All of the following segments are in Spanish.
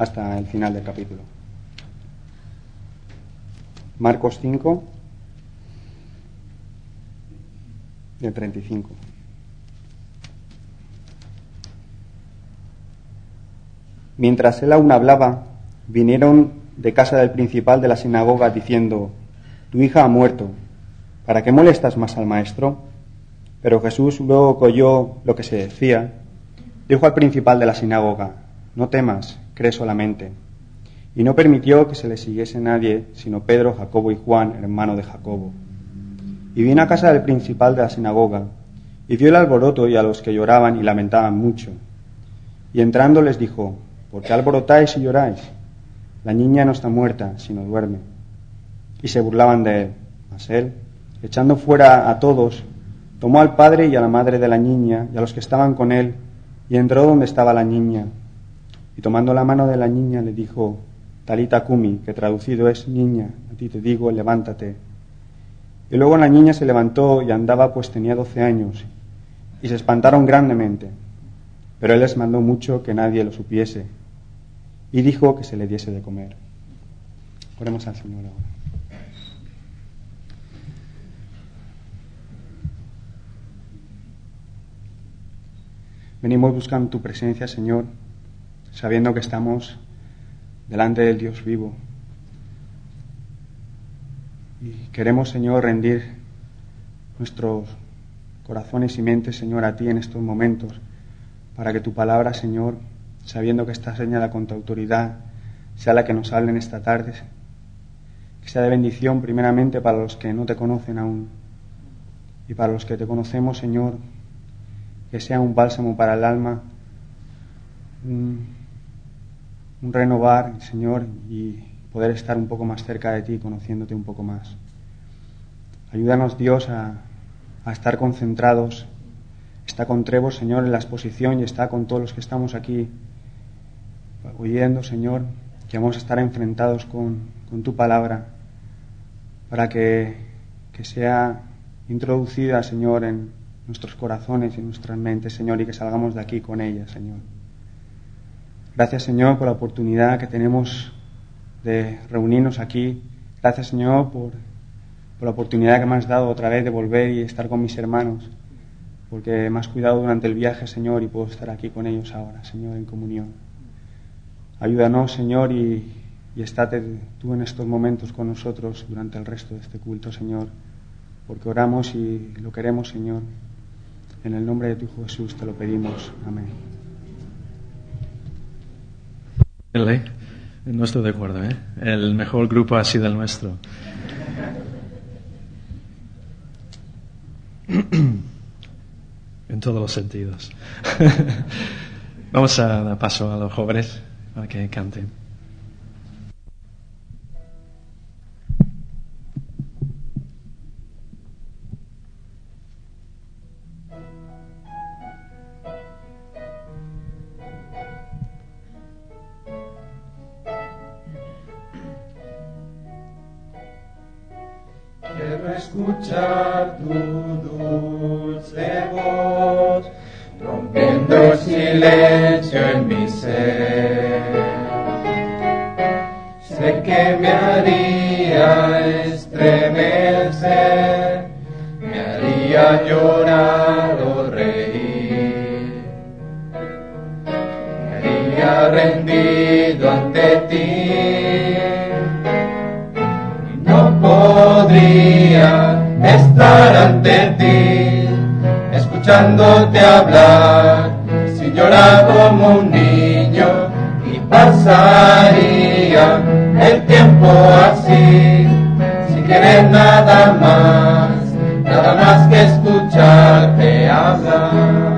hasta el final del capítulo. Marcos 5, del 35. Mientras él aún hablaba, vinieron de casa del principal de la sinagoga diciendo: tu hija ha muerto, ¿para qué molestas más al maestro? Pero Jesús, luego que oyó lo que se decía, dijo al principal de la sinagoga: no temas, cree solamente. Y no permitió que se le siguiese nadie, sino Pedro, Jacobo y Juan, hermano de Jacobo. Y vino a casa del principal de la sinagoga, y vio el alboroto y a los que lloraban y lamentaban mucho. Y entrando les dijo: ¿por qué alborotáis y lloráis? La niña no está muerta, sino duerme. Y se burlaban de él. Mas él, echando fuera a todos, tomó al padre y a la madre de la niña y a los que estaban con él, y entró donde estaba la niña. Y tomando la mano de la niña le dijo: Talita cumi, que traducido es: niña, a ti te digo, levántate. Y luego la niña se levantó y andaba, pues tenía 12 años, y se espantaron grandemente. Pero él les mandó mucho que nadie lo supiese, y dijo que se le diese de comer. Oremos al Señor ahora. Venimos buscando tu presencia, Señor, sabiendo que estamos delante del Dios vivo. Y queremos, Señor, rendir nuestros corazones y mentes, Señor, a ti en estos momentos, para que tu palabra, Señor, sabiendo que está señalada con tu autoridad, sea la que nos hable en esta tarde, que sea de bendición primeramente para los que no te conocen aún, y para los que te conocemos, Señor, que sea un bálsamo para el alma, un renovar, Señor, y poder estar un poco más cerca de ti, conociéndote un poco más. Ayúdanos, Dios, a estar concentrados. Está con Trevor, Señor, en la exposición, y está con todos los que estamos aquí oyendo, Señor, que vamos a estar enfrentados con tu palabra, para que sea introducida, Señor, en nuestros corazones y nuestras mentes, Señor, y que salgamos de aquí con ella, Señor. Gracias, Señor, por la oportunidad que tenemos de reunirnos aquí. Gracias, Señor, por la oportunidad que me has dado otra vez de volver y estar con mis hermanos, porque me has cuidado durante el viaje, Señor, y puedo estar aquí con ellos ahora, Señor, en comunión. Ayúdanos, Señor, y estate tú en estos momentos con nosotros durante el resto de este culto, Señor, porque oramos y lo queremos, Señor. En el nombre de tu Hijo Jesús te lo pedimos. Amén. No estoy de acuerdo, ¿eh? El mejor grupo ha sido el nuestro. En todos los sentidos. Vamos a dar paso a los jóvenes para que canten. Quiero escuchar tu dulce voz, rompiendo el silencio en mi ser. Sé que me haría estremecer, me haría llorar o reír, me haría rendido ante ti. Podría estar ante ti, escuchándote hablar, sin llorar como un niño, y pasaría el tiempo así, sin querer nada más que escucharte hablar.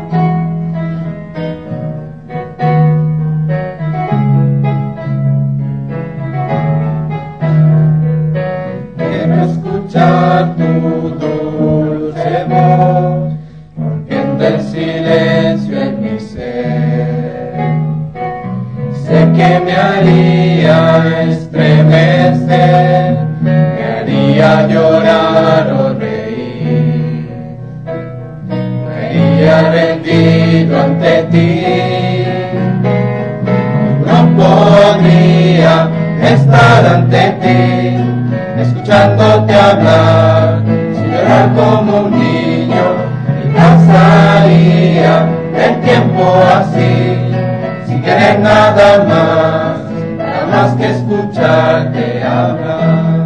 Tu dulce voz, rompiendo el silencio en mi ser. Sé que me haría estremecer, me haría llorar o reír, me haría rendido ante ti. No podría estar ante ti, escuchándote hablar, sin llorar como un niño, y pasaría el tiempo así, sin querer nada más que escucharte hablar.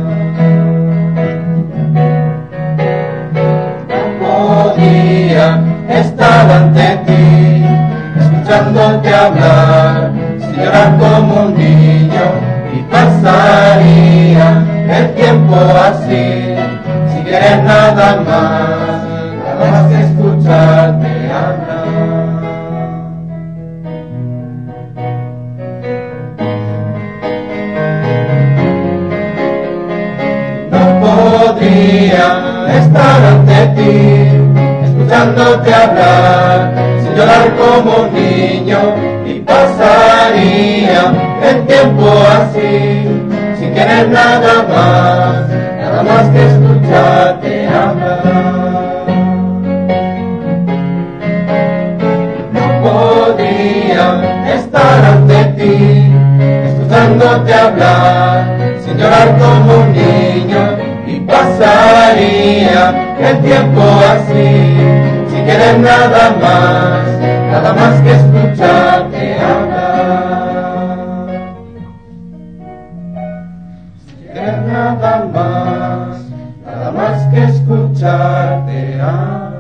No podría estar ante ti, escuchándote hablar, sin llorar como un niño, y pasaría el tiempo así, sin querer nada más que escucharte hablar. No podría estar ante ti, escuchándote hablar, sin llorar como un niño, y pasaría el tiempo así, sin querer nada más que escucharte hablar. No podría estar ante ti, escuchándote hablar, sin llorar como un niño, y pasaría el tiempo así, sin querer nada más que escucharte hablar. Sin querer nada más que escucharte hablar.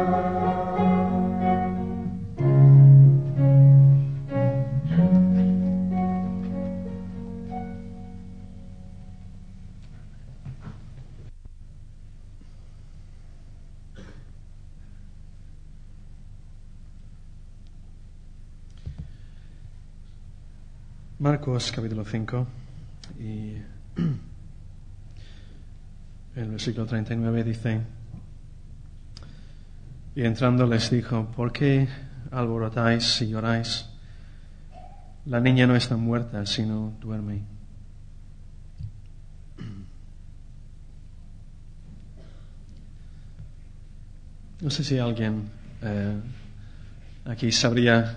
Marcos capítulo 5 y el versículo 39 dice: y entrando les dijo, ¿por qué alborotáis y lloráis? La niña no está muerta, sino duerme. No sé si alguien aquí sabría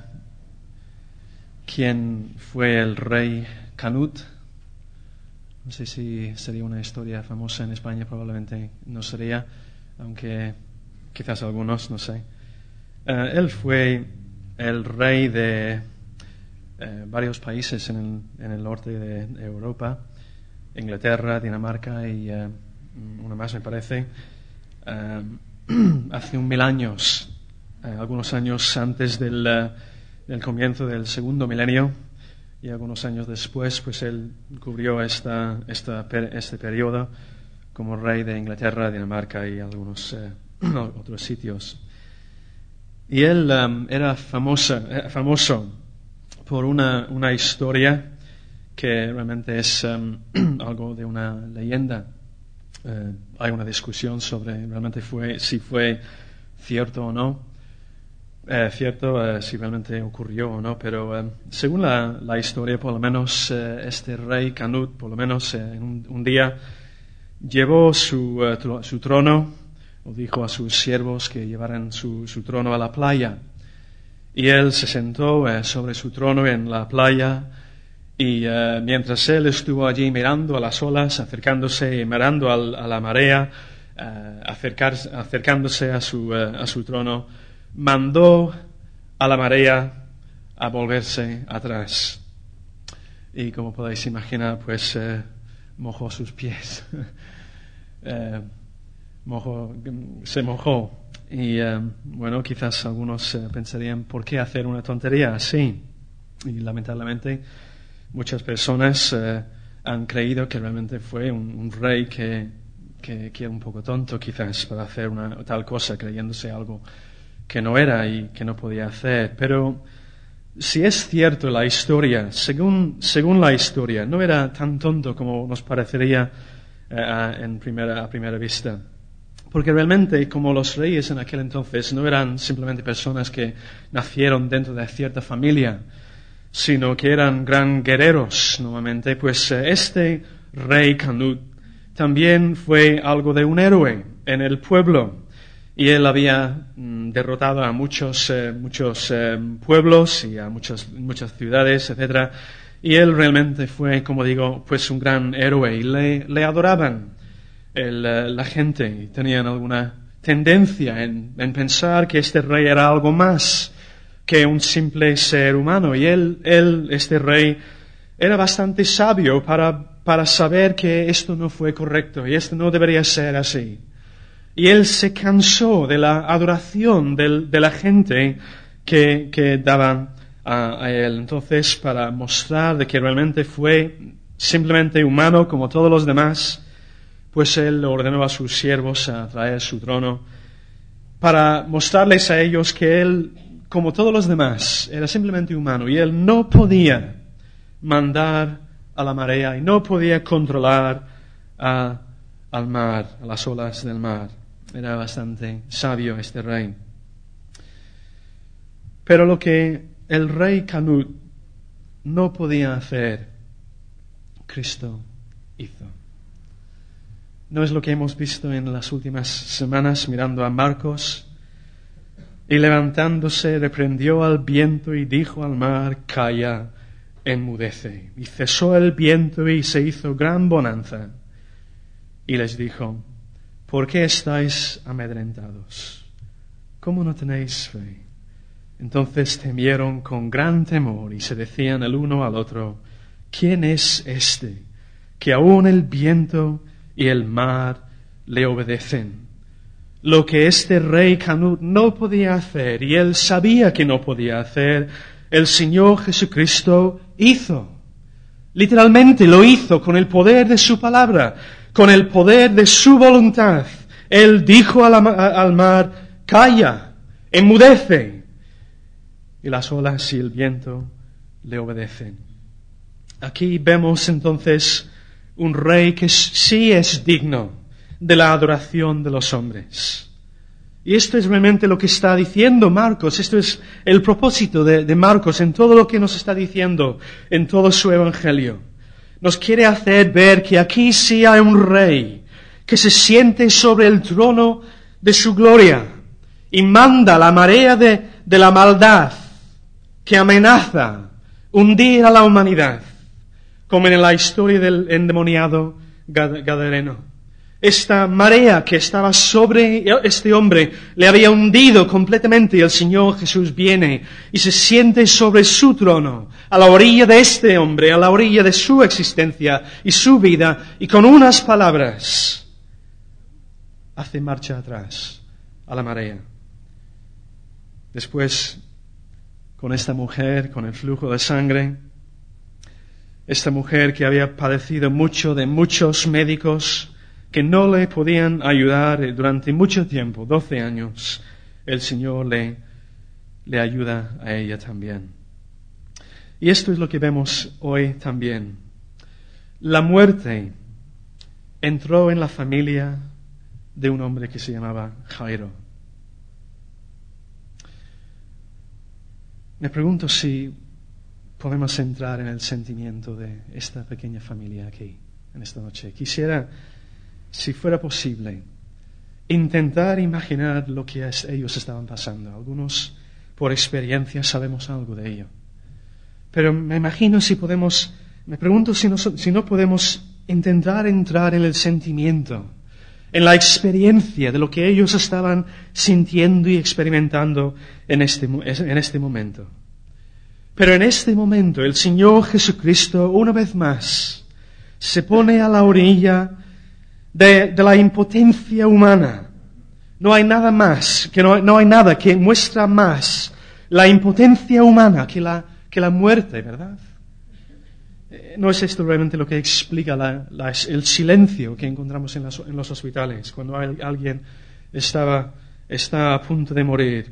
quién fue el rey Canut. No sé si sería una historia famosa en España, probablemente no sería, aunque quizás algunos, no sé. Él fue el rey de varios países en el norte de Europa, Inglaterra, Dinamarca y una más me parece. Hace 1000 años, algunos años antes del comienzo del segundo milenio, y algunos años después, pues él cubrió este periodo como rey de Inglaterra, Dinamarca y algunos otros sitios. Y él era famoso por una historia que realmente es algo de una leyenda. Hay una discusión sobre realmente si fue cierto o no. Si realmente ocurrió o no, pero según la historia, por lo menos este rey Canut, por lo menos un día llevó su trono, o dijo a sus siervos que llevaran su trono a la playa, y él se sentó sobre su trono en la playa, y mientras él estuvo allí mirando a las olas, acercándose y mirando a la marea, acercándose a su trono, mandó a la marea a volverse atrás. Y como podéis imaginar, pues mojó sus pies. Se mojó. Y bueno, quizás algunos pensarían, ¿por qué hacer una tontería así? Y lamentablemente muchas personas han creído que realmente fue un rey que era un poco tonto quizás para hacer una tal cosa, creyéndose algo que no era y que no podía hacer. Pero si es cierto la historia, según la historia, no era tan tonto como nos parecería a primera vista. Porque realmente, como los reyes en aquel entonces, no eran simplemente personas que nacieron dentro de cierta familia, sino que eran gran guerreros normalmente. Pues este rey Canut también fue algo de un héroe en el pueblo. Y él había derrotado a muchos pueblos y a muchas ciudades, etc. Y él realmente fue, como digo, pues un gran héroe y le adoraban la gente y tenían alguna tendencia en pensar que este rey era algo más que un simple ser humano. Y este rey, era bastante sabio para saber que esto no fue correcto y esto no debería ser así. Y él se cansó de la adoración de la gente que daban a él. Entonces, para mostrar de que realmente fue simplemente humano como todos los demás, pues él ordenó a sus siervos a traer su trono para mostrarles a ellos que él, como todos los demás, era simplemente humano y él no podía mandar a la marea y no podía controlar al mar, a las olas del mar. Era bastante sabio este rey. Pero lo que el rey Canut no podía hacer, Cristo hizo. ¿No es lo que hemos visto en las últimas semanas mirando a Marcos? Y levantándose reprendió al viento y dijo al mar, calla, enmudece. Y cesó el viento y se hizo gran bonanza. Y les dijo, ¿por qué estáis amedrentados? ¿Cómo no tenéis fe? Entonces temieron con gran temor y se decían el uno al otro, ¿quién es este que aún el viento y el mar le obedecen? Lo que este rey Canut no podía hacer, y él sabía que no podía hacer, el Señor Jesucristo hizo. Literalmente lo hizo con el poder de su palabra, con el poder de su voluntad. Él dijo al mar, calla, enmudece. Y las olas y el viento le obedecen. Aquí vemos entonces un rey que sí es digno de la adoración de los hombres. Y esto es realmente lo que está diciendo Marcos. Esto es el propósito de Marcos en todo lo que nos está diciendo en todo su evangelio. Nos quiere hacer ver que aquí sí hay un rey que se siente sobre el trono de su gloria y manda la marea de la maldad que amenaza hundir a la humanidad, como en la historia del endemoniado Gadareno. Esta marea que estaba sobre este hombre le había hundido completamente y el Señor Jesús viene y se siente sobre su trono, a la orilla de este hombre, a la orilla de su existencia y su vida, y con unas palabras hace marcha atrás a la marea. Después, con esta mujer, con el flujo de sangre, esta mujer que había padecido mucho de muchos médicos que no le podían ayudar durante mucho tiempo, 12 años, el Señor le ayuda a ella también. Y esto es lo que vemos hoy también. La muerte entró en la familia de un hombre que se llamaba Jairo. Me pregunto si podemos entrar en el sentimiento de esta pequeña familia aquí, en esta noche. Quisiera, si fuera posible, intentar imaginar lo que ellos estaban pasando. Algunos, por experiencia, sabemos algo de ello. Pero me pregunto si no podemos intentar entrar en el sentimiento, en la experiencia de lo que ellos estaban sintiendo y experimentando en este momento. Pero en este momento el Señor Jesucristo, una vez más, se pone a la orilla de la impotencia humana. No hay nada más, no hay nada que muestra más la impotencia humana que la muerte, ¿verdad? ¿No es esto realmente lo que explica el silencio que encontramos en los hospitales cuando alguien está a punto de morir?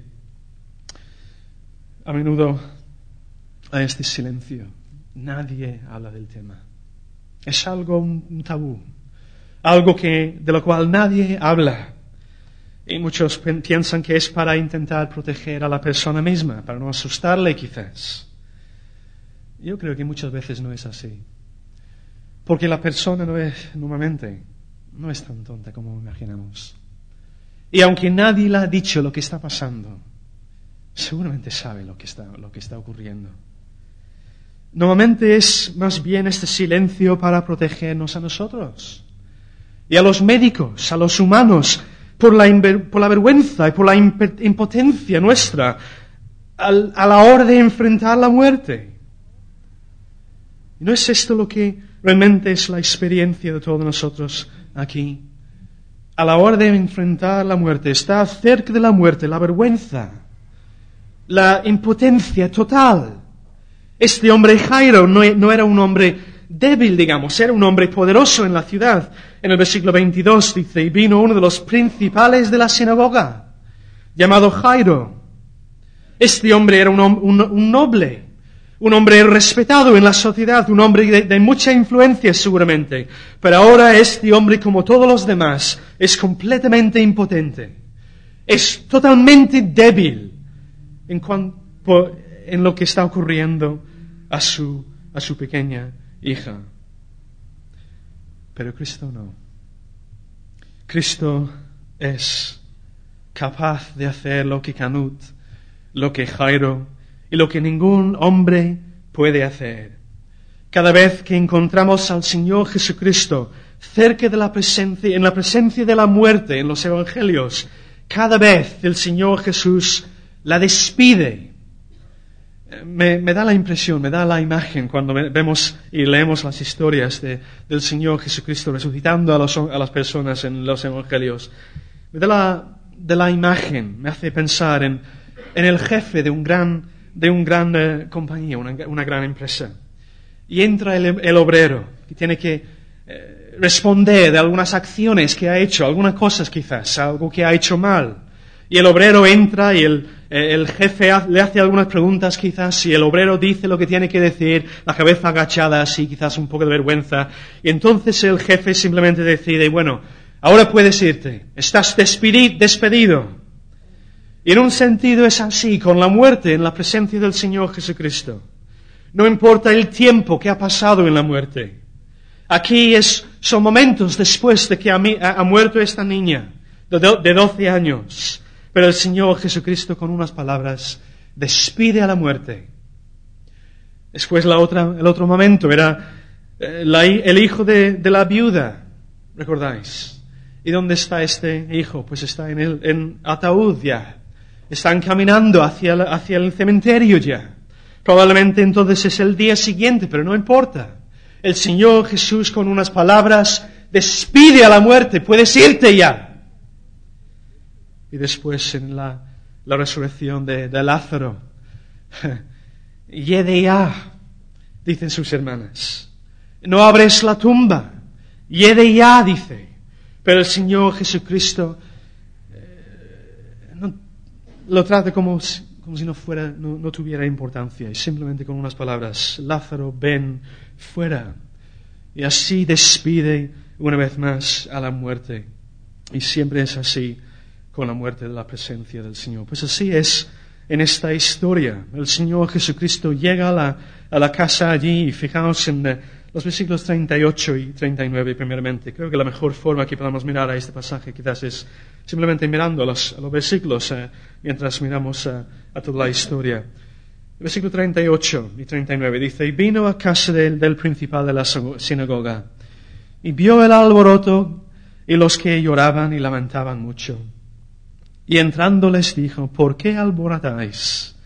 A menudo hay este silencio. Nadie habla del tema. Es algo, un tabú. Algo de lo cual nadie habla. Y muchos piensan que es para intentar proteger a la persona misma, para no asustarle quizás. Yo creo que muchas veces no es así. Porque la persona normalmente no es tan tonta como imaginamos. Y aunque nadie le ha dicho lo que está pasando, seguramente sabe lo que está ocurriendo. Normalmente es más bien este silencio para protegernos a nosotros y a los médicos, a los humanos, por la vergüenza y por la impotencia nuestra a la hora de enfrentar la muerte. ¿No es esto lo que realmente es la experiencia de todos nosotros aquí? A la hora de enfrentar la muerte, estar cerca de la muerte, la vergüenza, la impotencia total. Este hombre Jairo no era un hombre débil, digamos, era un hombre poderoso en la ciudad. En el versículo 22 dice, y vino uno de los principales de la sinagoga, llamado Jairo. Este hombre era un noble, un hombre respetado en la sociedad, un hombre de mucha influencia seguramente. Pero ahora este hombre, como todos los demás, es completamente impotente. Es totalmente débil en lo que está ocurriendo a su pequeña hija. Pero Cristo no. Cristo es capaz de hacer lo que Canut, lo que Jairo y lo que ningún hombre puede hacer. Cada vez que encontramos al Señor Jesucristo cerca de en la presencia de la muerte en los evangelios, cada vez el Señor Jesús la despide. Me da la impresión, me da la imagen cuando vemos y leemos las historias del Señor Jesucristo resucitando a las personas en los evangelios. Me da la imagen, me hace pensar en el jefe de un gran compañía, una gran empresa. Y entra el obrero que tiene que responder de algunas acciones que ha hecho, algunas cosas quizás, algo que ha hecho mal. Y el obrero entra y el jefe le hace algunas preguntas quizás y el obrero dice lo que tiene que decir, la cabeza agachada así, quizás un poco de vergüenza. Y entonces el jefe simplemente decide, bueno, ahora puedes irte, estás despedido. Y en un sentido es así, con la muerte en la presencia del Señor Jesucristo. No importa el tiempo que ha pasado en la muerte. Aquí son momentos después de que ha muerto esta niña de 12 años. Pero el Señor Jesucristo con unas palabras despide a la muerte. Después el otro momento era el hijo de la viuda, ¿recordáis? ¿Y dónde está este hijo? Pues está en ataúd ya. Están caminando hacia el cementerio ya. Probablemente entonces es el día siguiente, pero no importa. El Señor Jesús con unas palabras despide a la muerte, puedes irte ya. Y después en la resurrección de Lázaro, yede ya, dicen sus hermanas. No abres la tumba, yede ya, dice. Pero el Señor Jesucristo lo trata como si no tuviera importancia, y simplemente con unas palabras, Lázaro, ven fuera. Y así despide una vez más a la muerte. Y siempre es así con la muerte de la presencia del Señor. Pues así es en esta historia. El Señor Jesucristo llega a la casa allí, y fijaos en los versículos 38 y 39 primeramente. Creo que la mejor forma que podamos mirar a este pasaje quizás es simplemente mirando a los versículos mientras miramos a toda la historia. El versículo 38 y 39 dice, y vino a casa del principal de la sinagoga, y vio el alboroto y los que lloraban y lamentaban mucho. Y entrando les dijo, ¿por qué alborotáis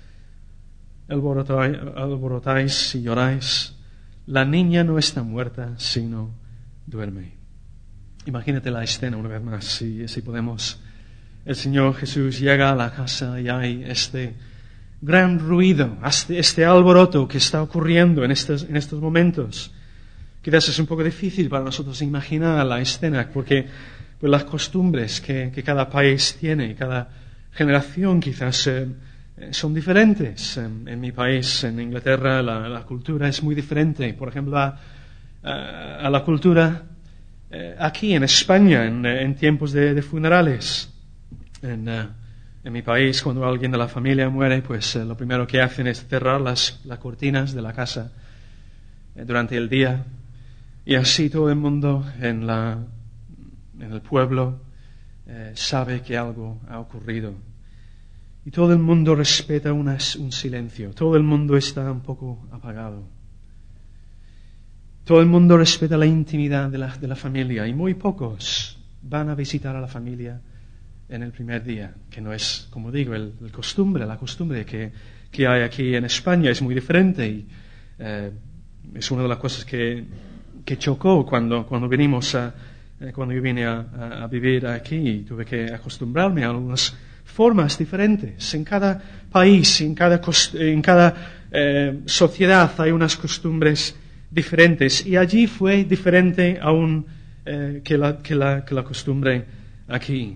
y lloráis? La niña no está muerta, sino duerme. Imagínate la escena una vez más, si podemos. El Señor Jesús llega a la casa y hay este gran ruido, este alboroto que está ocurriendo en estos momentos. Quizás es un poco difícil para nosotros imaginar la escena, porque pues las costumbres que cada país tiene, cada generación quizás son diferentes. En mi país, en Inglaterra, la cultura es muy diferente. Por ejemplo, a la cultura aquí en España, en tiempos de funerales. En mi país, cuando alguien de la familia muere, pues lo primero que hacen es cerrar las cortinas de la casa durante el día. Y así todo el mundo en el pueblo sabe que algo ha ocurrido. Y todo el mundo respeta un silencio. Todo el mundo está un poco apagado. Todo el mundo respeta la intimidad de la familia y muy pocos van a visitar a la familia en el primer día, que no es, como digo, la costumbre que hay aquí en España es muy diferente y es una de las cosas que chocó cuando yo vine a vivir aquí y tuve que acostumbrarme a algunas formas diferentes. En cada país, en cada sociedad hay unas costumbres diferentes y allí fue diferente aún que la costumbre aquí.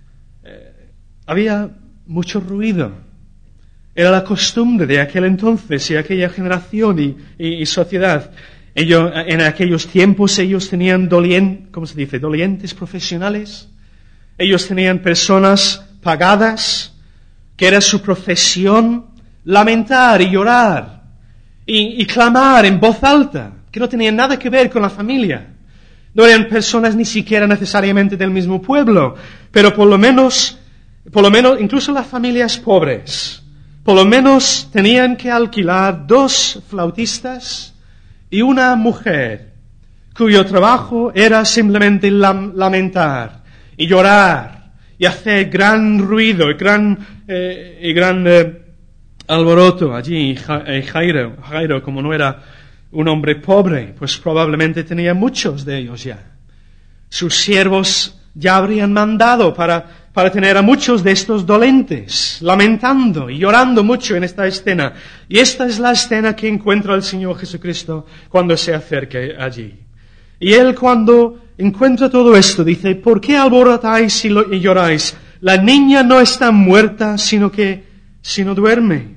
Había mucho ruido. Era la costumbre de aquel entonces y aquella generación y sociedad. En aquellos tiempos ellos tenían dolientes profesionales. Ellos tenían personas pagadas, que era su profesión, lamentar y llorar y clamar en voz alta, que no tenían nada que ver con la familia. No eran personas ni siquiera necesariamente del mismo pueblo, pero por lo menos, incluso las familias pobres, por lo menos tenían que alquilar 2 flautistas y una mujer, cuyo trabajo era simplemente lamentar y llorar y hacer gran ruido y gran alboroto allí. Jairo, como no era un hombre pobre, pues probablemente tenía muchos de ellos ya. Sus siervos ya habrían mandado para tener a muchos de estos dolentes, lamentando y llorando mucho en esta escena. Y esta es la escena que encuentra el Señor Jesucristo cuando se acerca allí. Y Él, cuando encuentra todo esto, dice: ¿por qué alborotáis y lloráis? La niña no está muerta, sino duerme.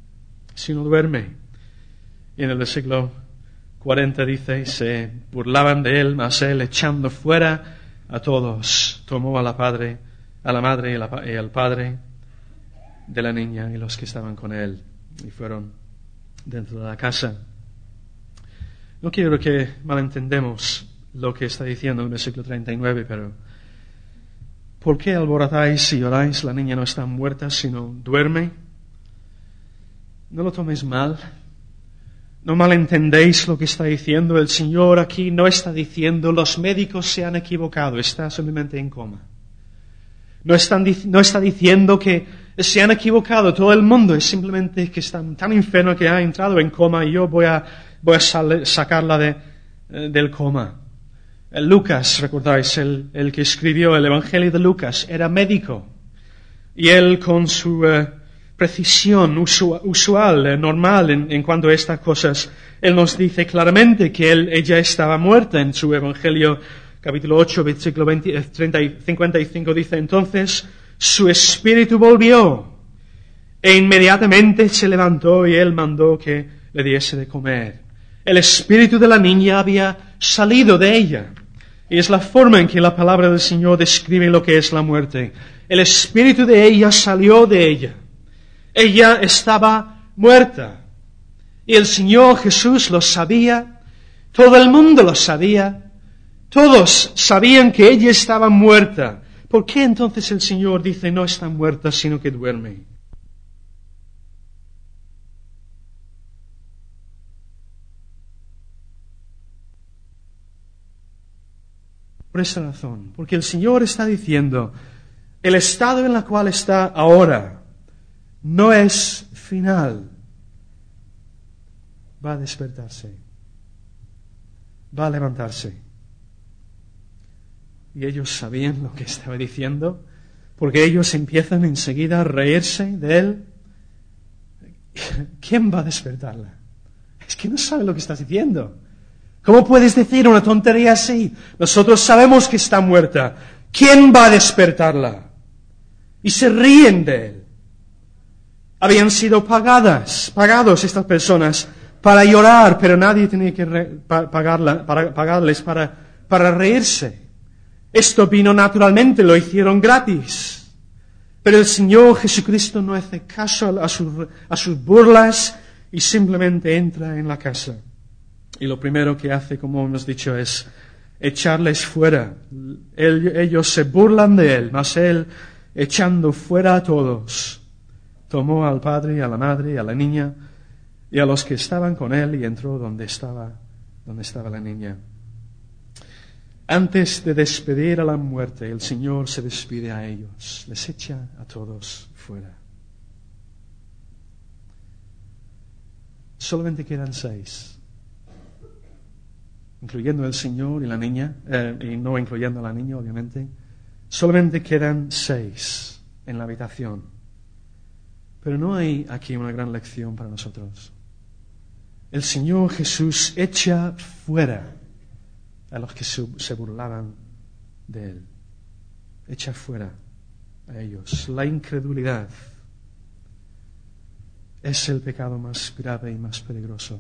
Y en el versículo 40 dice: se burlaban de Él, mas Él, echando fuera a todos, tomó a la madre y al padre de la niña y los que estaban con Él, y fueron dentro de la casa. No quiero que malentendemos lo que está diciendo en el versículo 39, pero ¿por qué alborotáis y lloráis? La niña no está muerta, sino duerme. No lo toméis mal. No malentendéis lo que está diciendo. El Señor aquí no está diciendo los médicos se han equivocado, está simplemente en coma. No está diciendo que se han equivocado todo el mundo, es simplemente que está tan enfermo que ha entrado en coma y yo voy a sacarla del coma. Lucas, recordáis, el que escribió el Evangelio de Lucas, era médico. Y él, con su precisión usual, normal en cuanto a estas cosas, él nos dice claramente que ella estaba muerta. En su Evangelio, capítulo 8, versículo 55, dice: entonces su espíritu volvió e inmediatamente se levantó y él mandó que le diese de comer. El espíritu de la niña había salido de ella. Y es la forma en que la palabra del Señor describe lo que es la muerte. El espíritu de ella salió de ella. Ella estaba muerta. Y el Señor Jesús lo sabía. Todo el mundo lo sabía. Todos sabían que ella estaba muerta. ¿Por qué entonces el Señor dice no está muerta, sino que duerme? Por esta razón, porque el Señor está diciendo, el estado en el cual está ahora no es final. Va a despertarse, va a levantarse. Y ellos sabían lo que estaba diciendo, porque ellos empiezan enseguida a reírse de él. ¿Quién va a despertarla? Es que no sabe lo que estás diciendo. ¿Cómo puedes decir una tontería así? Nosotros sabemos que está muerta. ¿Quién va a despertarla? Y se ríen de él. Habían sido pagados estas personas para llorar, pero nadie tenía que pagarles para reírse. Esto vino naturalmente, lo hicieron gratis. Pero el Señor Jesucristo no hace caso a sus burlas y simplemente entra en la casa. Y lo primero que hace, como hemos dicho, es echarles fuera. Ellos se burlan de él, mas él, echando fuera a todos, tomó al padre y a la madre y a la niña y a los que estaban con él y entró donde estaba donde estaba la niña. Antes de despedir a la muerte, el Señor se despide a ellos, les echa a todos fuera. Solamente quedan 6, incluyendo el Señor y la niña, y no incluyendo a la niña, obviamente. Solamente quedan 6 en la habitación. Pero no hay aquí una gran lección para nosotros. El Señor Jesús echa fuera a los que se burlaban de Él. Echa fuera a ellos. La incredulidad es el pecado más grave y más peligroso.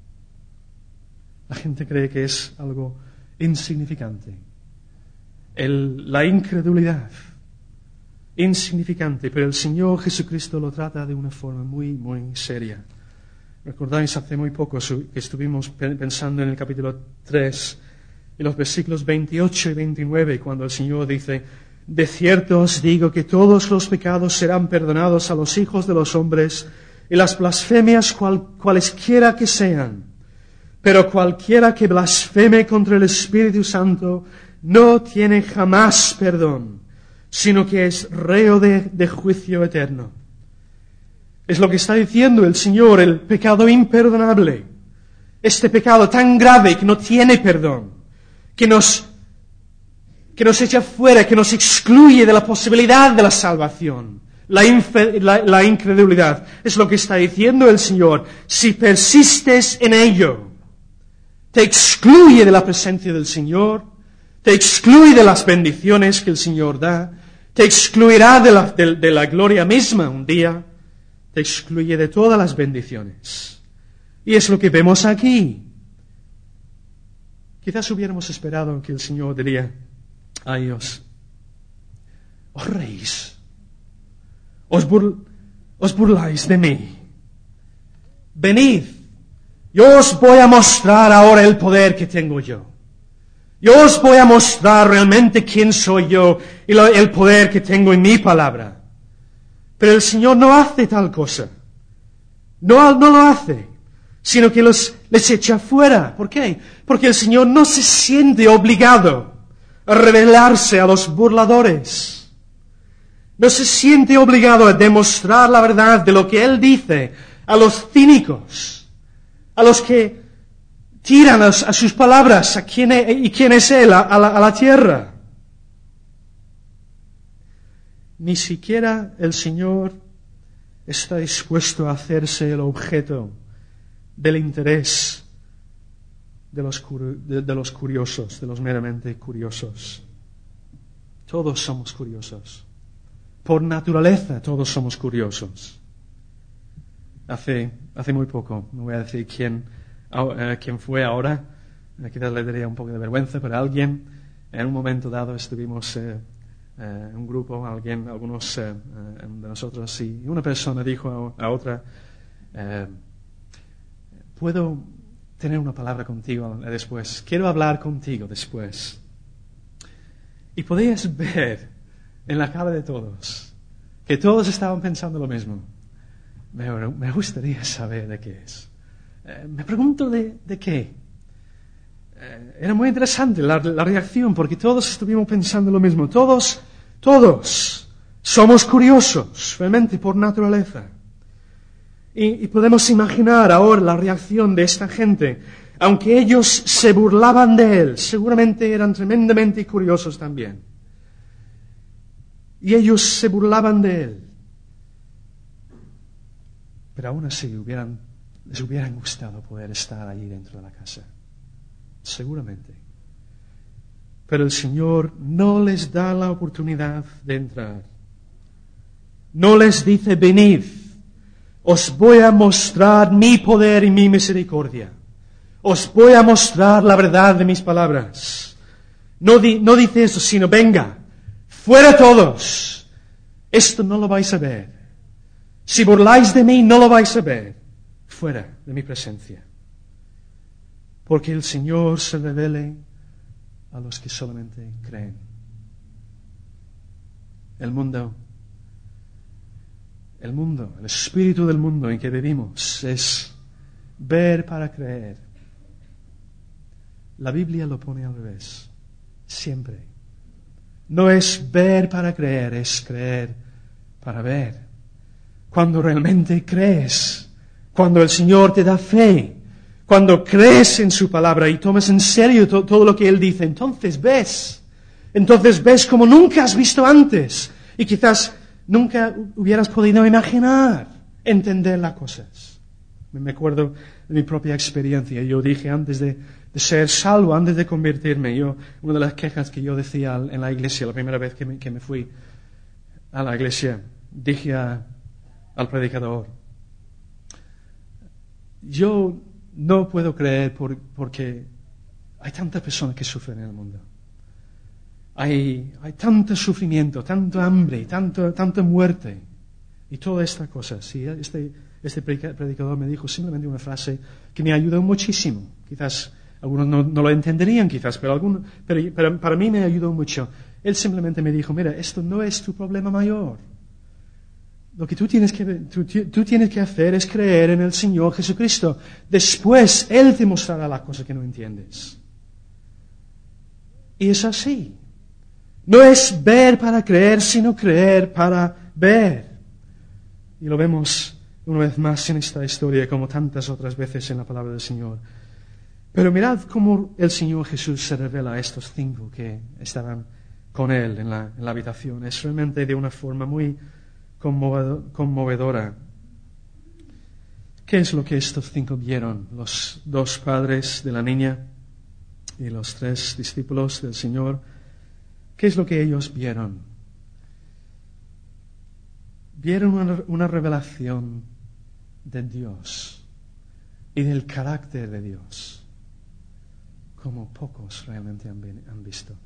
La gente cree que es algo insignificante. La incredulidad, insignificante, pero el Señor Jesucristo lo trata de una forma muy, muy seria. Recordáis hace muy poco que estuvimos pensando en el capítulo 3, en los versículos 28 y 29, cuando el Señor dice: de cierto os digo que todos los pecados serán perdonados a los hijos de los hombres y las blasfemias cualesquiera que sean. Pero cualquiera que blasfeme contra el Espíritu Santo no tiene jamás perdón, sino que es reo de juicio eterno. Es lo que está diciendo el Señor, el pecado imperdonable. Este pecado tan grave que no tiene perdón, que nos echa fuera, que nos excluye de la posibilidad de la salvación. La incredulidad. Es lo que está diciendo el Señor. Si persistes en ello, te excluye de la presencia del Señor, te excluye de las bendiciones que el Señor da, te excluirá de la gloria misma un día, te excluye de todas las bendiciones. Y es lo que vemos aquí. Quizás hubiéramos esperado que el Señor diría a ellos: os reís, os burláis de mí. Venid, yo os voy a mostrar ahora el poder que tengo yo. Yo os voy a mostrar realmente quién soy yo y el poder que tengo en mi palabra. Pero el Señor no hace tal cosa. No lo hace, sino que les echa fuera. ¿Por qué? Porque el Señor no se siente obligado a revelarse a los burladores. No se siente obligado a demostrar la verdad de lo que Él dice a los cínicos, a los que tiran a sus palabras, quién es Él, a la tierra. Ni siquiera el Señor está dispuesto a hacerse el objeto del interés de los curiosos, de los meramente curiosos. Todos somos curiosos. Por naturaleza todos somos curiosos. Hace muy poco, no voy a decir quién fue ahora, quizás le daría un poco de vergüenza, pero alguien, en un momento dado estuvimos en un grupo, algunos de nosotros, y una persona dijo a otra: ¿puedo tener una palabra contigo después? Quiero hablar contigo después. Y podías ver en la cara de todos que todos estaban pensando lo mismo. Me gustaría saber de qué es. Me pregunto de qué. Era muy interesante la reacción, porque todos estuvimos pensando lo mismo. Todos somos curiosos, realmente por naturaleza. Y podemos imaginar ahora la reacción de esta gente. Aunque ellos se burlaban de Él, seguramente eran tremendamente curiosos también. Y ellos se burlaban de Él. Pero aún así les hubieran gustado poder estar allí dentro de la casa. Seguramente. Pero el Señor no les da la oportunidad de entrar. No les dice: venid, os voy a mostrar mi poder y mi misericordia. Os voy a mostrar la verdad de mis palabras. No dice eso, sino: venga, fuera todos. Esto no lo vais a ver. Si burláis de mí, no lo vais a ver. Fuera de mi presencia. Porque el Señor se revele a los que solamente creen. El mundo, el espíritu del mundo en que vivimos es ver para creer. La Biblia lo pone al revés. Siempre. No es ver para creer, es creer para ver. Cuando realmente crees, cuando el Señor te da fe, cuando crees en su palabra y tomas en serio todo lo que Él dice, entonces ves como nunca has visto antes y quizás nunca hubieras podido imaginar entender las cosas. Me acuerdo de mi propia experiencia. Yo dije antes de ser salvo, antes de convertirme, una de las quejas que yo decía en la iglesia, la primera vez que me fui a la iglesia, dije al predicador, yo no puedo creer porque hay tantas personas que sufren en el mundo. Hay tanto sufrimiento, tanto hambre, tanta muerte y todas estas cosas. Y este predicador me dijo simplemente una frase que me ayudó muchísimo. Quizás algunos no lo entenderían, pero para mí me ayudó mucho. Él simplemente me dijo, mira, esto no es tu problema mayor. Lo que tú tienes que hacer es creer en el Señor Jesucristo. Después Él te mostrará las cosas que no entiendes. Y es así. No es ver para creer, sino creer para ver. Y lo vemos una vez más en esta historia, como tantas otras veces en la palabra del Señor. Pero mirad cómo el Señor Jesús se revela a estos 5 que estaban con Él en la habitación. Es realmente de una forma muy conmovedora. ¿Qué es lo que estos 5 vieron? Los 2 padres de la niña y los 3 discípulos del Señor. ¿Qué es lo que ellos vieron? Vieron una revelación de Dios y del carácter de Dios, como pocos realmente han visto.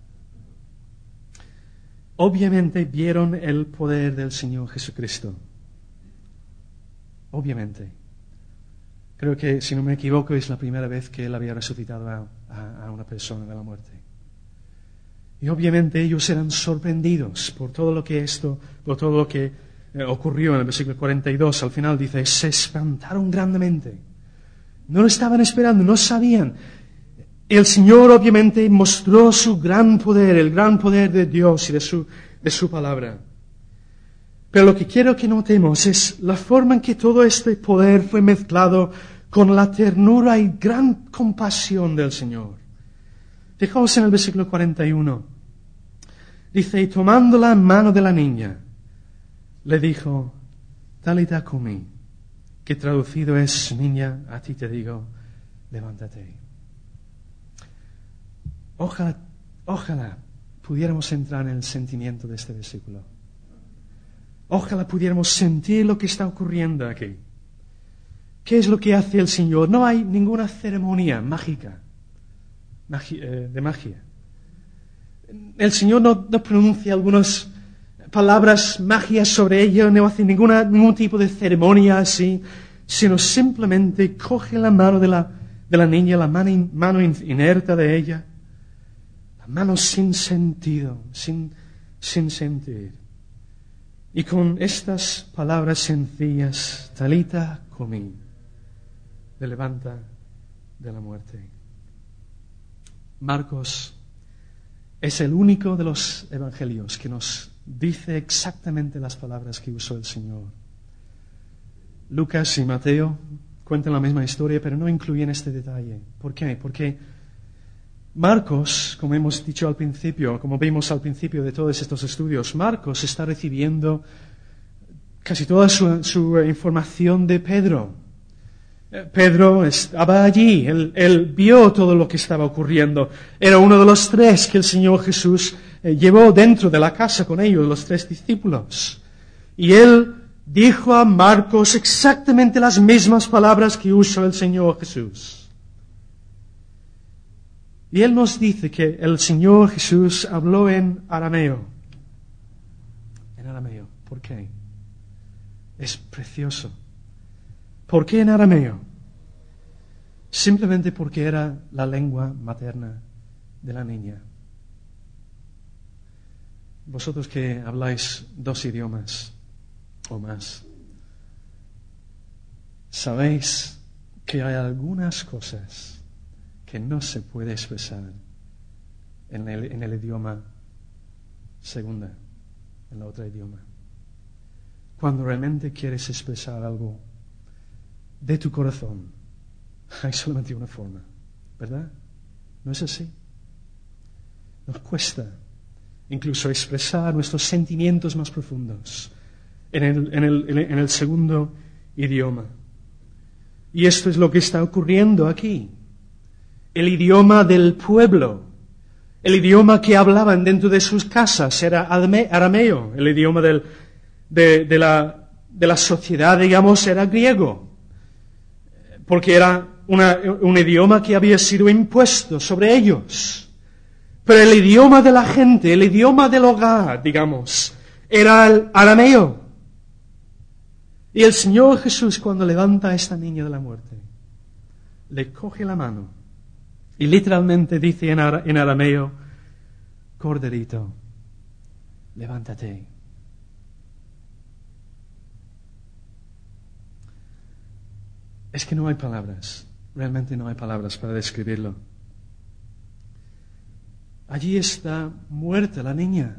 Obviamente vieron el poder del Señor Jesucristo. Obviamente. Creo que, si no me equivoco, es la primera vez que Él había resucitado a una persona de la muerte. Y obviamente ellos eran sorprendidos por todo lo que ocurrió en el versículo 42. Al final dice, se espantaron grandemente. No lo estaban esperando, no sabían. El Señor obviamente mostró su gran poder, el gran poder de Dios y de su palabra. Pero lo que quiero que notemos es la forma en que todo este poder fue mezclado con la ternura y gran compasión del Señor. Fijaos en el versículo 41. Dice, y tomando la mano de la niña, le dijo, Talita cumi, que traducido es, niña, a ti te digo, levántate. Ojalá pudiéramos entrar en el sentimiento de este versículo. Ojalá pudiéramos sentir lo que está ocurriendo aquí. ¿Qué es lo que hace el Señor? No hay ninguna ceremonia mágica, de magia. El Señor no pronuncia algunas palabras mágicas sobre ello, no hace ningún tipo de ceremonia así, sino simplemente coge la mano de la niña, la mano inerta de ella, la mano sin sentido, sin sentir. Y con estas palabras sencillas, Talita cumi, le levanta de la muerte. Marcos es el único de los evangelios que nos dice exactamente las palabras que usó el Señor. Lucas y Mateo cuentan la misma historia, pero no incluyen este detalle. ¿Por qué? Porque Marcos, como hemos dicho al principio, como vimos al principio de todos estos estudios, Marcos está recibiendo casi toda su información de Pedro. Pedro estaba allí, él vio todo lo que estaba ocurriendo. Era uno de los 3 que el Señor Jesús llevó dentro de la casa con ellos, los 3 discípulos. Y él dijo a Marcos exactamente las mismas palabras que usó el Señor Jesús. Y él nos dice que el Señor Jesús habló en arameo. En arameo. ¿Por qué? Es precioso. ¿Por qué en arameo? Simplemente porque era la lengua materna de la niña. Vosotros que habláis 2 idiomas o más, sabéis que hay algunas cosas que no se puede expresar en el idioma segunda, en el otro idioma. Cuando realmente quieres expresar algo de tu corazón, hay solamente una forma, ¿verdad? ¿No es así? Nos cuesta incluso expresar nuestros sentimientos más profundos en el segundo idioma. Y esto es lo que está ocurriendo aquí. El idioma del pueblo, el idioma que hablaban dentro de sus casas era arameo, el idioma de la sociedad, digamos, era griego, porque era un idioma que había sido impuesto sobre ellos. Pero el idioma de la gente, el idioma del hogar, digamos, era el arameo. Y el Señor Jesús, cuando levanta a esta niña de la muerte, le coge la mano y literalmente dice en arameo: corderito, levántate. Es que no hay palabras, realmente no hay palabras para describirlo. Allí está muerta la niña,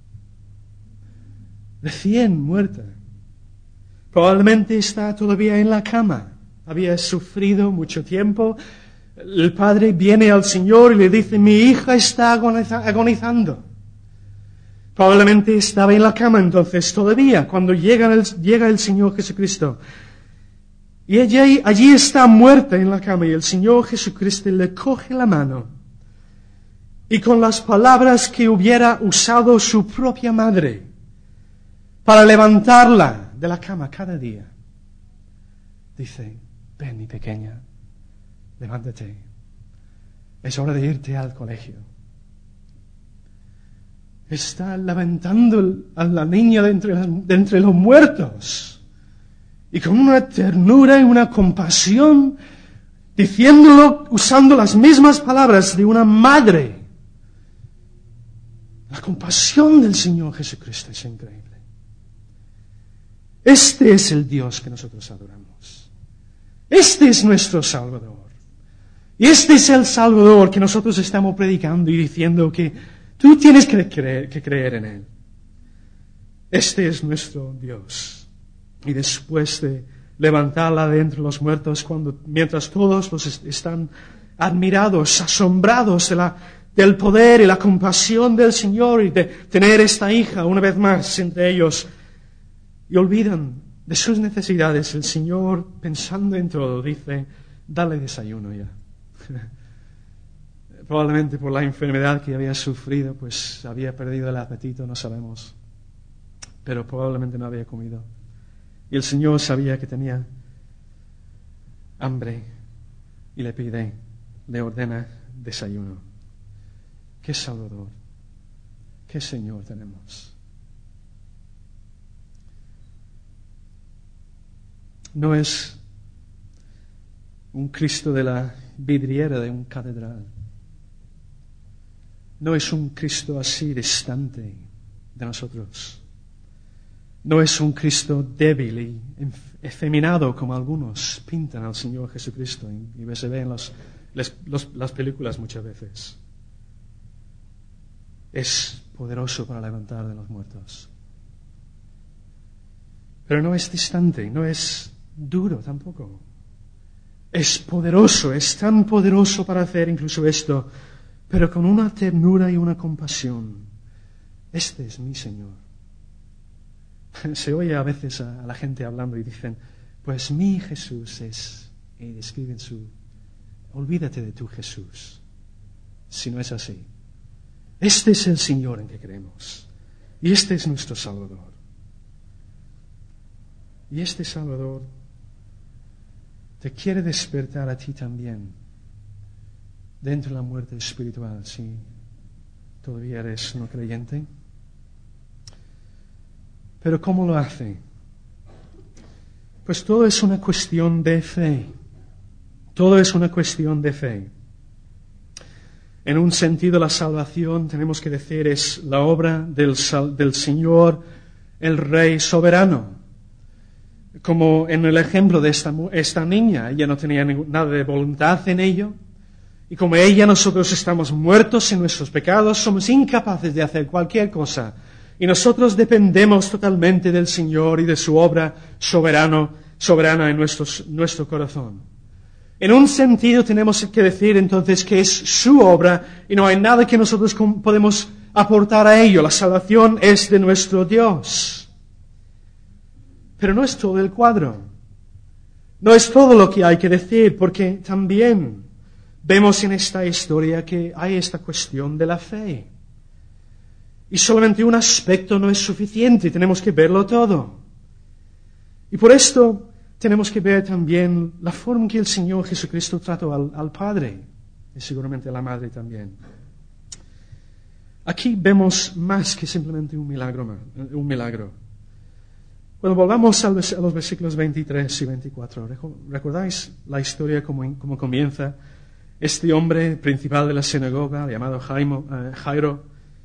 recién muerta. Probablemente está todavía en la cama, había sufrido mucho tiempo. El padre viene al Señor y le dice: mi hija está agonizando. Probablemente estaba en la cama entonces todavía, cuando llega el Señor Jesucristo. Y allí está muerta en la cama, y el Señor Jesucristo le coge la mano, y con las palabras que hubiera usado su propia madre para levantarla de la cama cada día, dice: ven, mi pequeña, levántate, es hora de irte al colegio. Está levantando a la niña de entre los muertos, y con una ternura y una compasión, diciéndolo, usando las mismas palabras de una madre. La compasión del Señor Jesucristo es increíble. Este es el Dios que nosotros adoramos. Este es nuestro Salvador. Y este es el Salvador que nosotros estamos predicando y diciendo que tú tienes que creer en Él. Este es nuestro Dios. Y después de levantarla de entre los muertos, mientras todos están admirados, asombrados del poder y la compasión del Señor y de tener esta hija una vez más entre ellos, y olvidan de sus necesidades, el Señor, pensando en todo, dice: dale desayuno ya. Probablemente por la enfermedad que había sufrido, pues había perdido el apetito, no sabemos. Pero probablemente no había comido. Y el Señor sabía que tenía hambre y le ordena desayuno. ¡Qué Salvador! ¡Qué Señor tenemos! No es un Cristo de la vidriera de un catedral. No es un Cristo así distante de nosotros. No es un Cristo débil y efeminado como algunos pintan al Señor Jesucristo y se ve en las películas muchas veces. Es poderoso para levantar de los muertos. Pero no es distante, no es duro tampoco. Es poderoso, es tan poderoso para hacer incluso esto, pero con una ternura y una compasión. Este es mi Señor. Se oye a veces a la gente hablando y dicen: pues mi Jesús es, y describen olvídate de tu Jesús, si no es así. Este es el Señor en que creemos, y este es nuestro Salvador. Y este Salvador te quiere despertar a ti también, dentro de la muerte espiritual, si todavía eres no creyente. Pero ¿cómo lo hace? Pues todo es una cuestión de fe. Todo es una cuestión de fe. En un sentido, la salvación, tenemos que decir, es la obra del Señor, el Rey soberano. Como en el ejemplo de esta niña, ella no tenía nada de voluntad en ello. Y como ella, nosotros estamos muertos en nuestros pecados, somos incapaces de hacer cualquier cosa. Y nosotros dependemos totalmente del Señor y de su obra soberana en nuestro corazón. En un sentido tenemos que decir entonces que es su obra y no hay nada que nosotros podemos aportar a ello. La salvación es de nuestro Dios. Pero no es todo el cuadro. No es todo lo que hay que decir, porque también vemos en esta historia que hay esta cuestión de la fe. Y solamente un aspecto no es suficiente, tenemos que verlo todo. Y por esto tenemos que ver también la forma en que el Señor Jesucristo trató al Padre, y seguramente a la Madre también. Aquí vemos más que simplemente un milagro. Cuando volvamos a los versículos 23 y 24, ¿recordáis la historia cómo comienza? Este hombre principal de la sinagoga, llamado Jairo,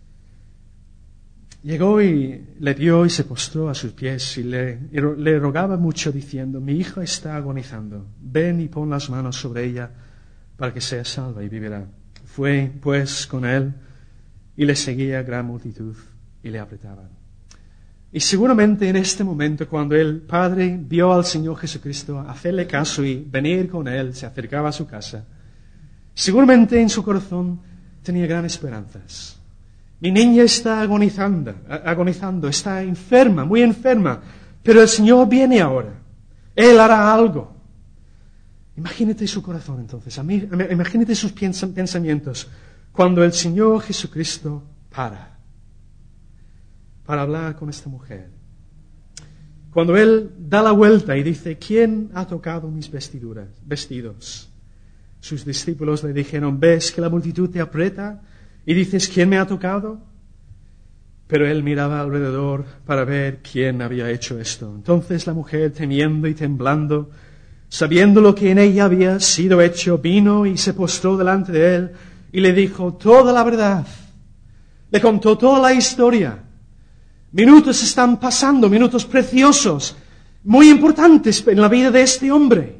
llegó y le dio y se postró a sus pies y le rogaba mucho diciendo: mi hija está agonizando, ven y pon las manos sobre ella para que sea salva y vivirá. Fue pues con él y le seguía gran multitud y le apretaban. Y seguramente en este momento, cuando el Padre vio al Señor Jesucristo hacerle caso y venir con él, se acercaba a su casa, seguramente en su corazón tenía grandes esperanzas. Mi niña está agonizando, está enferma, muy enferma, pero el Señor viene ahora. Él hará algo. Imagínate su corazón entonces, imagínate sus pensamientos cuando el Señor Jesucristo para hablar con esta mujer. Cuando Él da la vuelta y dice: ¿quién ha tocado mis vestidos? Sus discípulos le dijeron: ¿ves que la multitud te aprieta y dices: ¿quién me ha tocado? Pero Él miraba alrededor para ver quién había hecho esto. Entonces la mujer, temiendo y temblando, sabiendo lo que en ella había sido hecho, vino y se postró delante de Él y le dijo toda la verdad. Le contó toda la historia. Minutos están pasando, minutos preciosos, muy importantes en la vida de este hombre.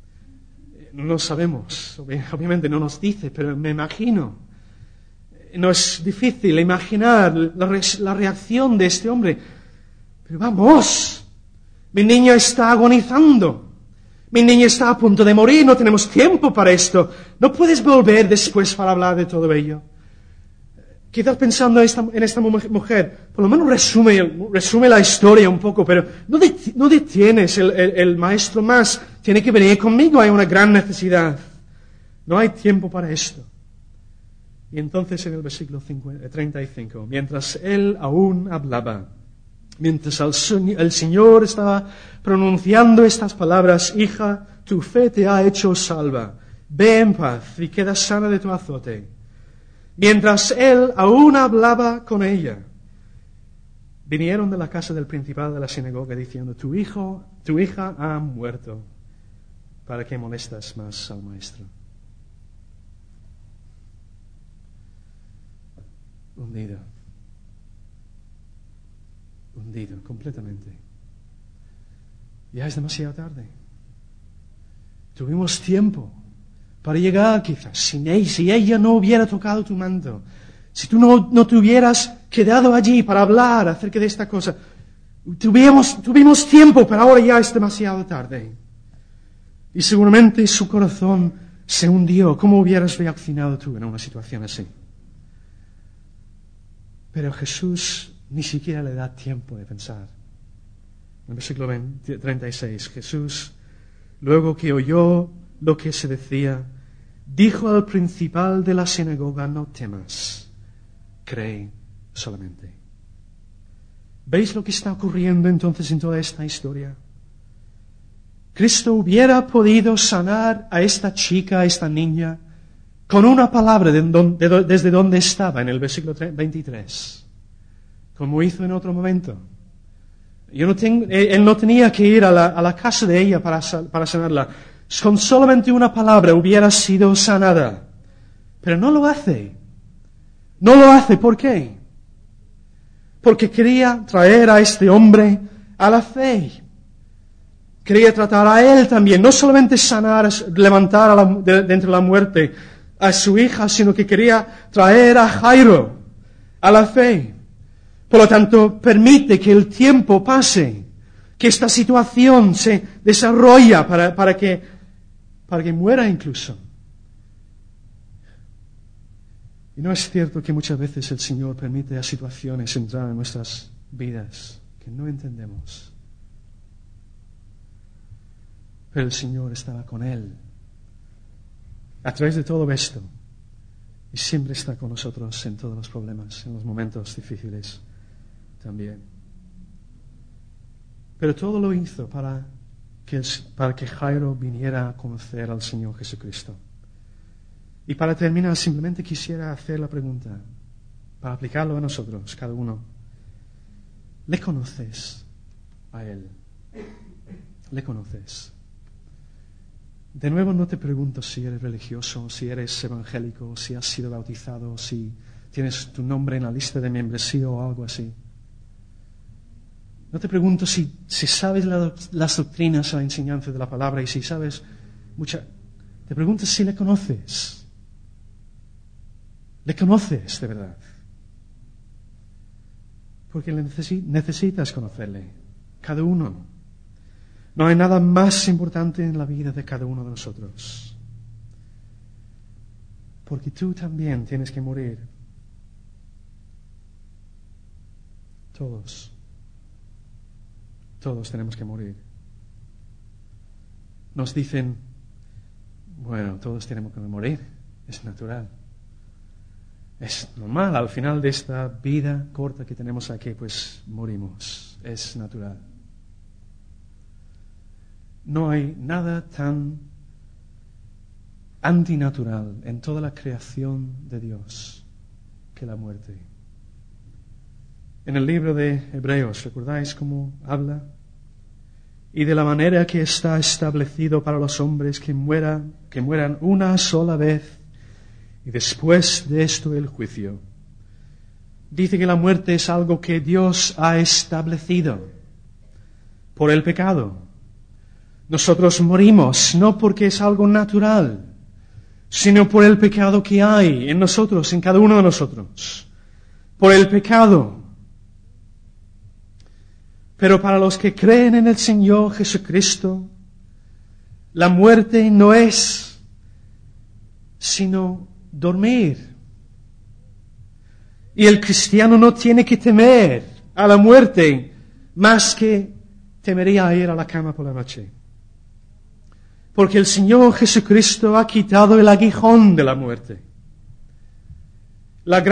No sabemos, obviamente no nos dice, pero me imagino. No es difícil imaginar la reacción de este hombre. Pero vamos, mi niña está agonizando. Mi niña está a punto de morir, no tenemos tiempo para esto. ¿No puedes volver después para hablar de todo ello? Quizás pensando en esta mujer, por lo menos resume la historia un poco, pero no detienes el maestro más. Tiene que venir conmigo, hay una gran necesidad. No hay tiempo para esto. Y entonces en el versículo 35, mientras él aún hablaba, mientras el Señor estaba pronunciando estas palabras: hija, tu fe te ha hecho salva, ve en paz y queda sana de tu azote. Mientras él aún hablaba con ella, vinieron de la casa del principal de la sinagoga diciendo: tu hija ha muerto, ¿para qué molestas más al maestro? Hundido completamente. Ya es demasiado tarde. Tuvimos tiempo para llegar, quizás, si ella no hubiera tocado tu manto, si tú no te hubieras quedado allí para hablar acerca de esta cosa, tuvimos tiempo, pero ahora ya es demasiado tarde. Y seguramente su corazón se hundió. ¿Cómo hubieras reaccionado tú en una situación así? Pero Jesús ni siquiera le da tiempo de pensar. En el versículo 36, Jesús, luego que oyó lo que se decía, dijo al principal de la sinagoga: no temas, cree solamente. ¿Veis lo que está ocurriendo entonces en toda esta historia? Cristo hubiera podido sanar a esta chica, a esta niña, con una palabra desde donde estaba, en el versículo 23, como hizo en otro momento. Él no tenía que ir a la casa de ella para sanarla. Con solamente una palabra hubiera sido sanada. Pero no lo hace. No lo hace, ¿por qué? Porque quería traer a este hombre a la fe. Quería tratar a él también, no solamente sanar, levantar de entre la muerte a su hija, sino que quería traer a Jairo a la fe. Por lo tanto, permite que el tiempo pase, que esta situación se desarrolla para que muera incluso. Y no es cierto que muchas veces el Señor permite a situaciones entrar en nuestras vidas que no entendemos. Pero el Señor estaba con él a través de todo esto y siempre está con nosotros en todos los problemas, en los momentos difíciles también. Pero todo lo hizo para que Jairo viniera a conocer al Señor Jesucristo. Y para terminar, simplemente quisiera hacer la pregunta, para aplicarlo a nosotros, cada uno. ¿Le conoces a Él? ¿Le conoces? De nuevo no te pregunto si eres religioso, si eres evangélico, si has sido bautizado, si tienes tu nombre en la lista de membresía o algo así. No te pregunto si sabes las doctrinas o la enseñanza de la palabra y si sabes mucha. Te pregunto si le conoces. ¿Le conoces de verdad? Porque necesitas conocerle, cada uno. No hay nada más importante en la vida de cada uno de nosotros. Porque tú también tienes que morir. Todos tenemos que morir. Nos dicen, bueno, todos tenemos que morir, es natural. Es normal, al final de esta vida corta que tenemos aquí, pues morimos, es natural. No hay nada tan antinatural en toda la creación de Dios que la muerte. En el libro de Hebreos, ¿recordáis cómo habla? Y de la manera que está establecido para los hombres que mueran una sola vez, y después de esto el juicio. Dice que la muerte es algo que Dios ha establecido por el pecado. Nosotros morimos no porque es algo natural, sino por el pecado que hay en nosotros, en cada uno de nosotros. Por el pecado. Pero para los que creen en el Señor Jesucristo, la muerte no es sino dormir. Y el cristiano no tiene que temer a la muerte más que temería ir a la cama por la noche. Porque el Señor Jesucristo ha quitado el aguijón de la muerte. El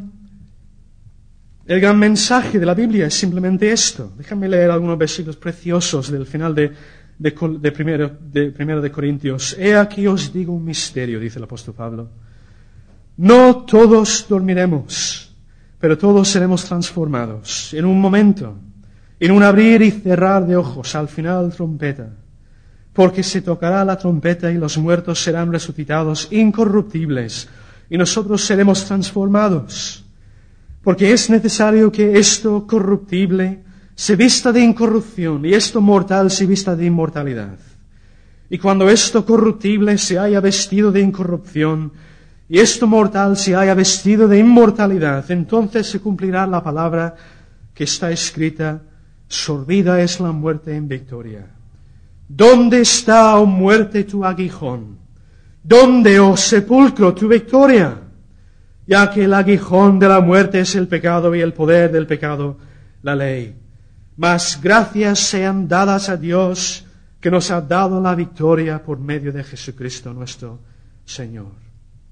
gran mensaje de la Biblia es simplemente esto. Déjame leer algunos versículos preciosos del final de primero de Corintios. He aquí os digo un misterio, dice el apóstol Pablo. No todos dormiremos, pero todos seremos transformados en un momento, en un abrir y cerrar de ojos, al final trompeta. Porque se tocará la trompeta y los muertos serán resucitados incorruptibles y nosotros seremos transformados. Porque es necesario que esto corruptible se vista de incorrupción y esto mortal se vista de inmortalidad. Y cuando esto corruptible se haya vestido de incorrupción y esto mortal se haya vestido de inmortalidad, entonces se cumplirá la palabra que está escrita: sorbida es la muerte en victoria. ¿Dónde está, oh muerte, tu aguijón? ¿Dónde, oh sepulcro, tu victoria? Ya que el aguijón de la muerte es el pecado y el poder del pecado la ley. Mas gracias sean dadas a Dios que nos ha dado la victoria por medio de Jesucristo nuestro Señor.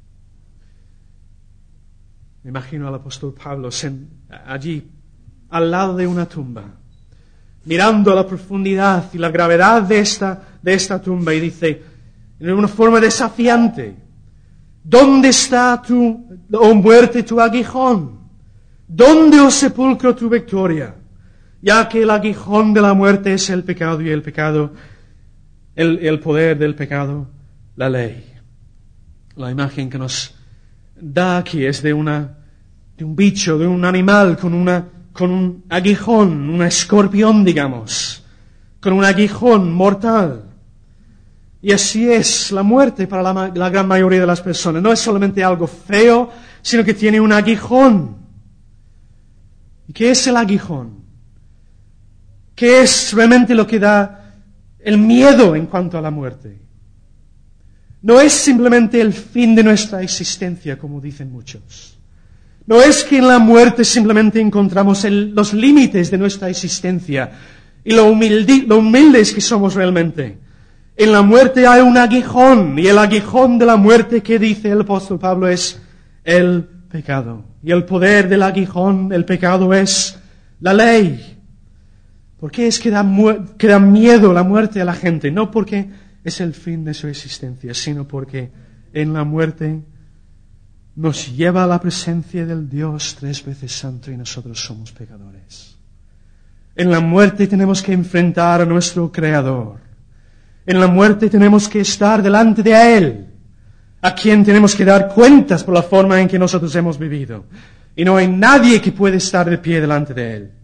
Me imagino al apóstol Pablo allí, al lado de una tumba, mirando a la profundidad y la gravedad de esta tumba y dice, en una forma desafiante, ¿dónde está oh muerte, tu aguijón? ¿Dónde, oh sepulcro, tu victoria? Ya que el aguijón de la muerte es el pecado y el pecado, el poder del pecado, la ley. La imagen que nos da aquí es de un bicho, de un animal con un aguijón, un escorpión, digamos, con un aguijón mortal. Y así es la muerte para la gran mayoría de las personas. No es solamente algo feo, sino que tiene un aguijón. ¿Y qué es el aguijón? ¿Qué es realmente lo que da el miedo en cuanto a la muerte? No es simplemente el fin de nuestra existencia, como dicen muchos. No es que en la muerte simplemente encontramos los límites de nuestra existencia y lo humildes que somos realmente. En la muerte hay un aguijón, y el aguijón de la muerte que dice el apóstol Pablo es el pecado. Y el poder del aguijón, el pecado, es la ley. ¿Por qué es que da miedo la muerte a la gente? No porque es el fin de su existencia, sino porque en la muerte nos lleva a la presencia del Dios 3 veces santo y nosotros somos pecadores. En la muerte tenemos que enfrentar a nuestro Creador. En la muerte tenemos que estar delante de Él, a quien tenemos que dar cuentas por la forma en que nosotros hemos vivido. Y no hay nadie que pueda estar de pie delante de Él.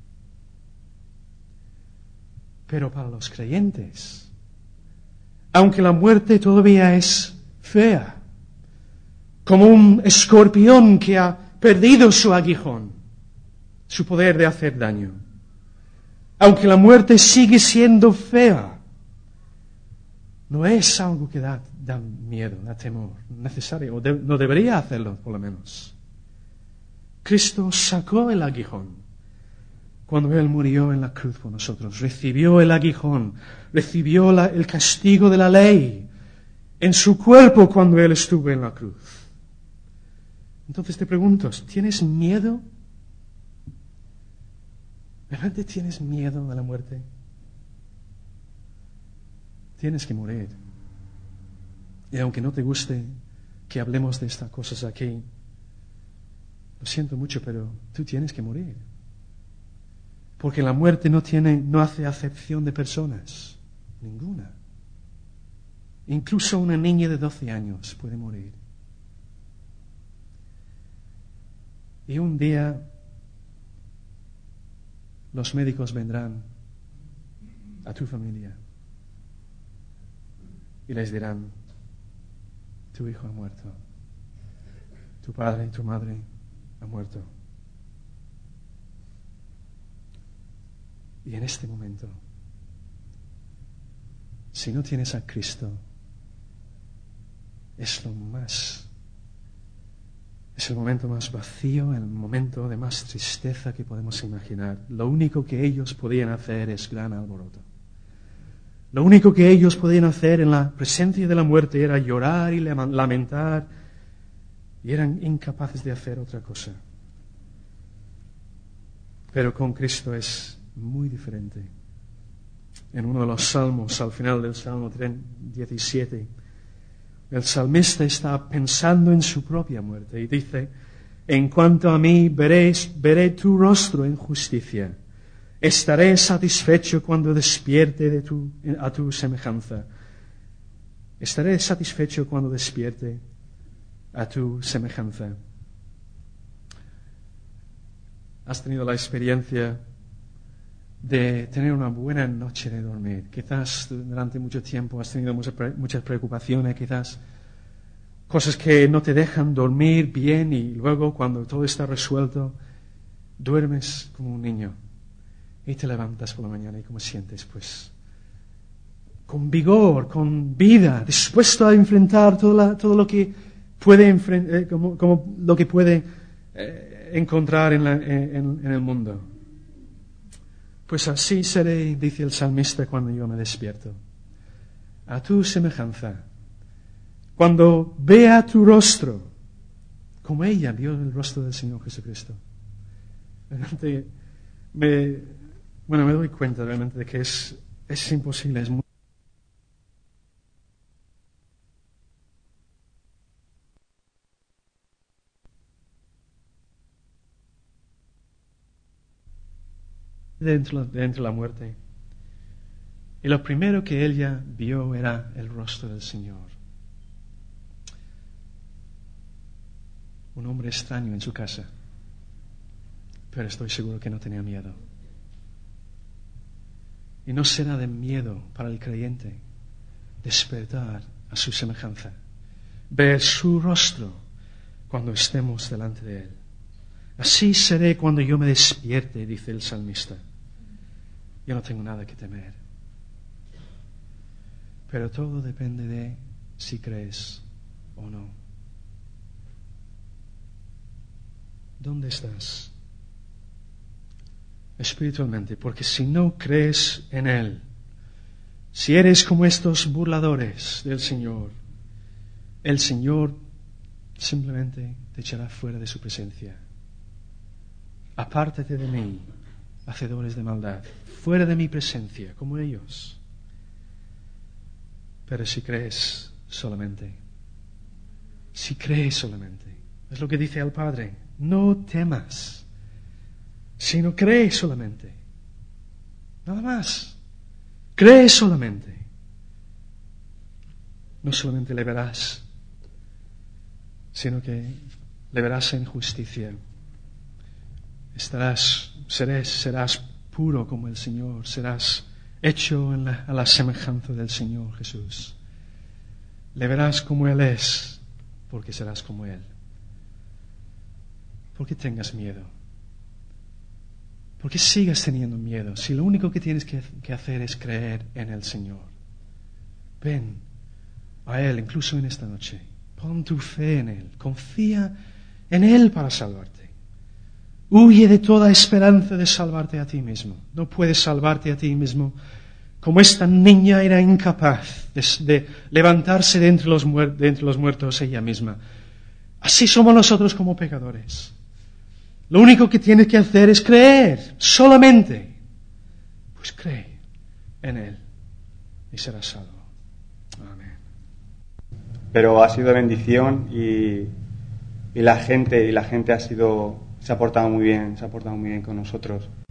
Pero para los creyentes, aunque la muerte todavía es fea, como un escorpión que ha perdido su aguijón, su poder de hacer daño, aunque la muerte sigue siendo fea, no es algo que da miedo, da temor, necesario, no debería hacerlo por lo menos. Cristo sacó el aguijón cuando Él murió en la cruz por nosotros, recibió el aguijón, recibió el castigo de la ley en su cuerpo cuando Él estuvo en la cruz. Entonces te pregunto, ¿tienes miedo? ¿Realmente tienes miedo de la muerte? Tienes que morir. Y aunque no te guste que hablemos de estas cosas aquí, lo siento mucho, pero tú tienes que morir. Porque la muerte no hace acepción de personas, ninguna. Incluso una niña de 12 años puede morir. Y un día los médicos vendrán a tu familia y les dirán, tu hijo ha muerto, tu padre y tu madre han muerto. Y en este momento, si no tienes a Cristo, es el momento más vacío, el momento de más tristeza que podemos imaginar. Lo único que ellos podían hacer es gran alboroto. Lo único que ellos podían hacer en la presencia de la muerte era llorar y lamentar, y eran incapaces de hacer otra cosa. Pero con Cristo es muy diferente. En uno de los salmos, al final del Salmo 17, el salmista está pensando en su propia muerte y dice, en cuanto a mí, veré tu rostro en justicia. Estaré satisfecho cuando despierte a tu semejanza. Estaré satisfecho cuando despierte a tu semejanza. ¿Has tenido la experiencia de tener una buena noche de dormir? Quizás durante mucho tiempo has tenido muchas preocupaciones, quizás cosas que no te dejan dormir bien, y luego cuando todo está resuelto, duermes como un niño y te levantas por la mañana y ¿cómo sientes? Pues con vigor, con vida, dispuesto a enfrentar todo lo que puede como lo que puede encontrar en el mundo. Pues así seré, dice el salmista, cuando yo me despierto, a tu semejanza. Cuando vea tu rostro, como ella vio el rostro del Señor Jesucristo. Realmente me doy cuenta realmente de que es imposible, es muy dentro de la muerte. Y lo primero que ella vio era el rostro del Señor. Un hombre extraño en su casa, pero estoy seguro que no tenía miedo. Y no será de miedo para el creyente, despertar a su semejanza, ver su rostro cuando estemos delante de Él. Así seré cuando yo me despierte, dice el salmista. Yo no tengo nada que temer. Pero todo depende de si crees o no. ¿Dónde estás espiritualmente? Porque si no crees en Él, si eres como estos burladores del Señor, el Señor simplemente te echará fuera de su presencia. Apártate de mí, hacedores de maldad, fuera de mi presencia, como ellos. Pero si crees solamente, es lo que dice al Padre, no temas, sino cree solamente. Nada más. Cree solamente. No solamente le verás, sino que le verás en justicia. Serás puro como el Señor, serás hecho a la semejanza del Señor Jesús. Le verás como Él es, porque serás como Él. ¿Por qué tengas miedo? ¿Por qué sigas teniendo miedo si lo único que tienes que hacer es creer en el Señor? Ven a Él, incluso en esta noche. Pon tu fe en Él. Confía en Él para salvarte. Huye de toda esperanza de salvarte a ti mismo. No puedes salvarte a ti mismo como esta niña era incapaz de levantarse de entre los muertos ella misma. Así somos nosotros como pecadores. Lo único que tienes que hacer es creer, solamente. Pues cree en Él y serás salvo. Amén. Pero ha sido bendición y la gente se ha portado muy bien con nosotros.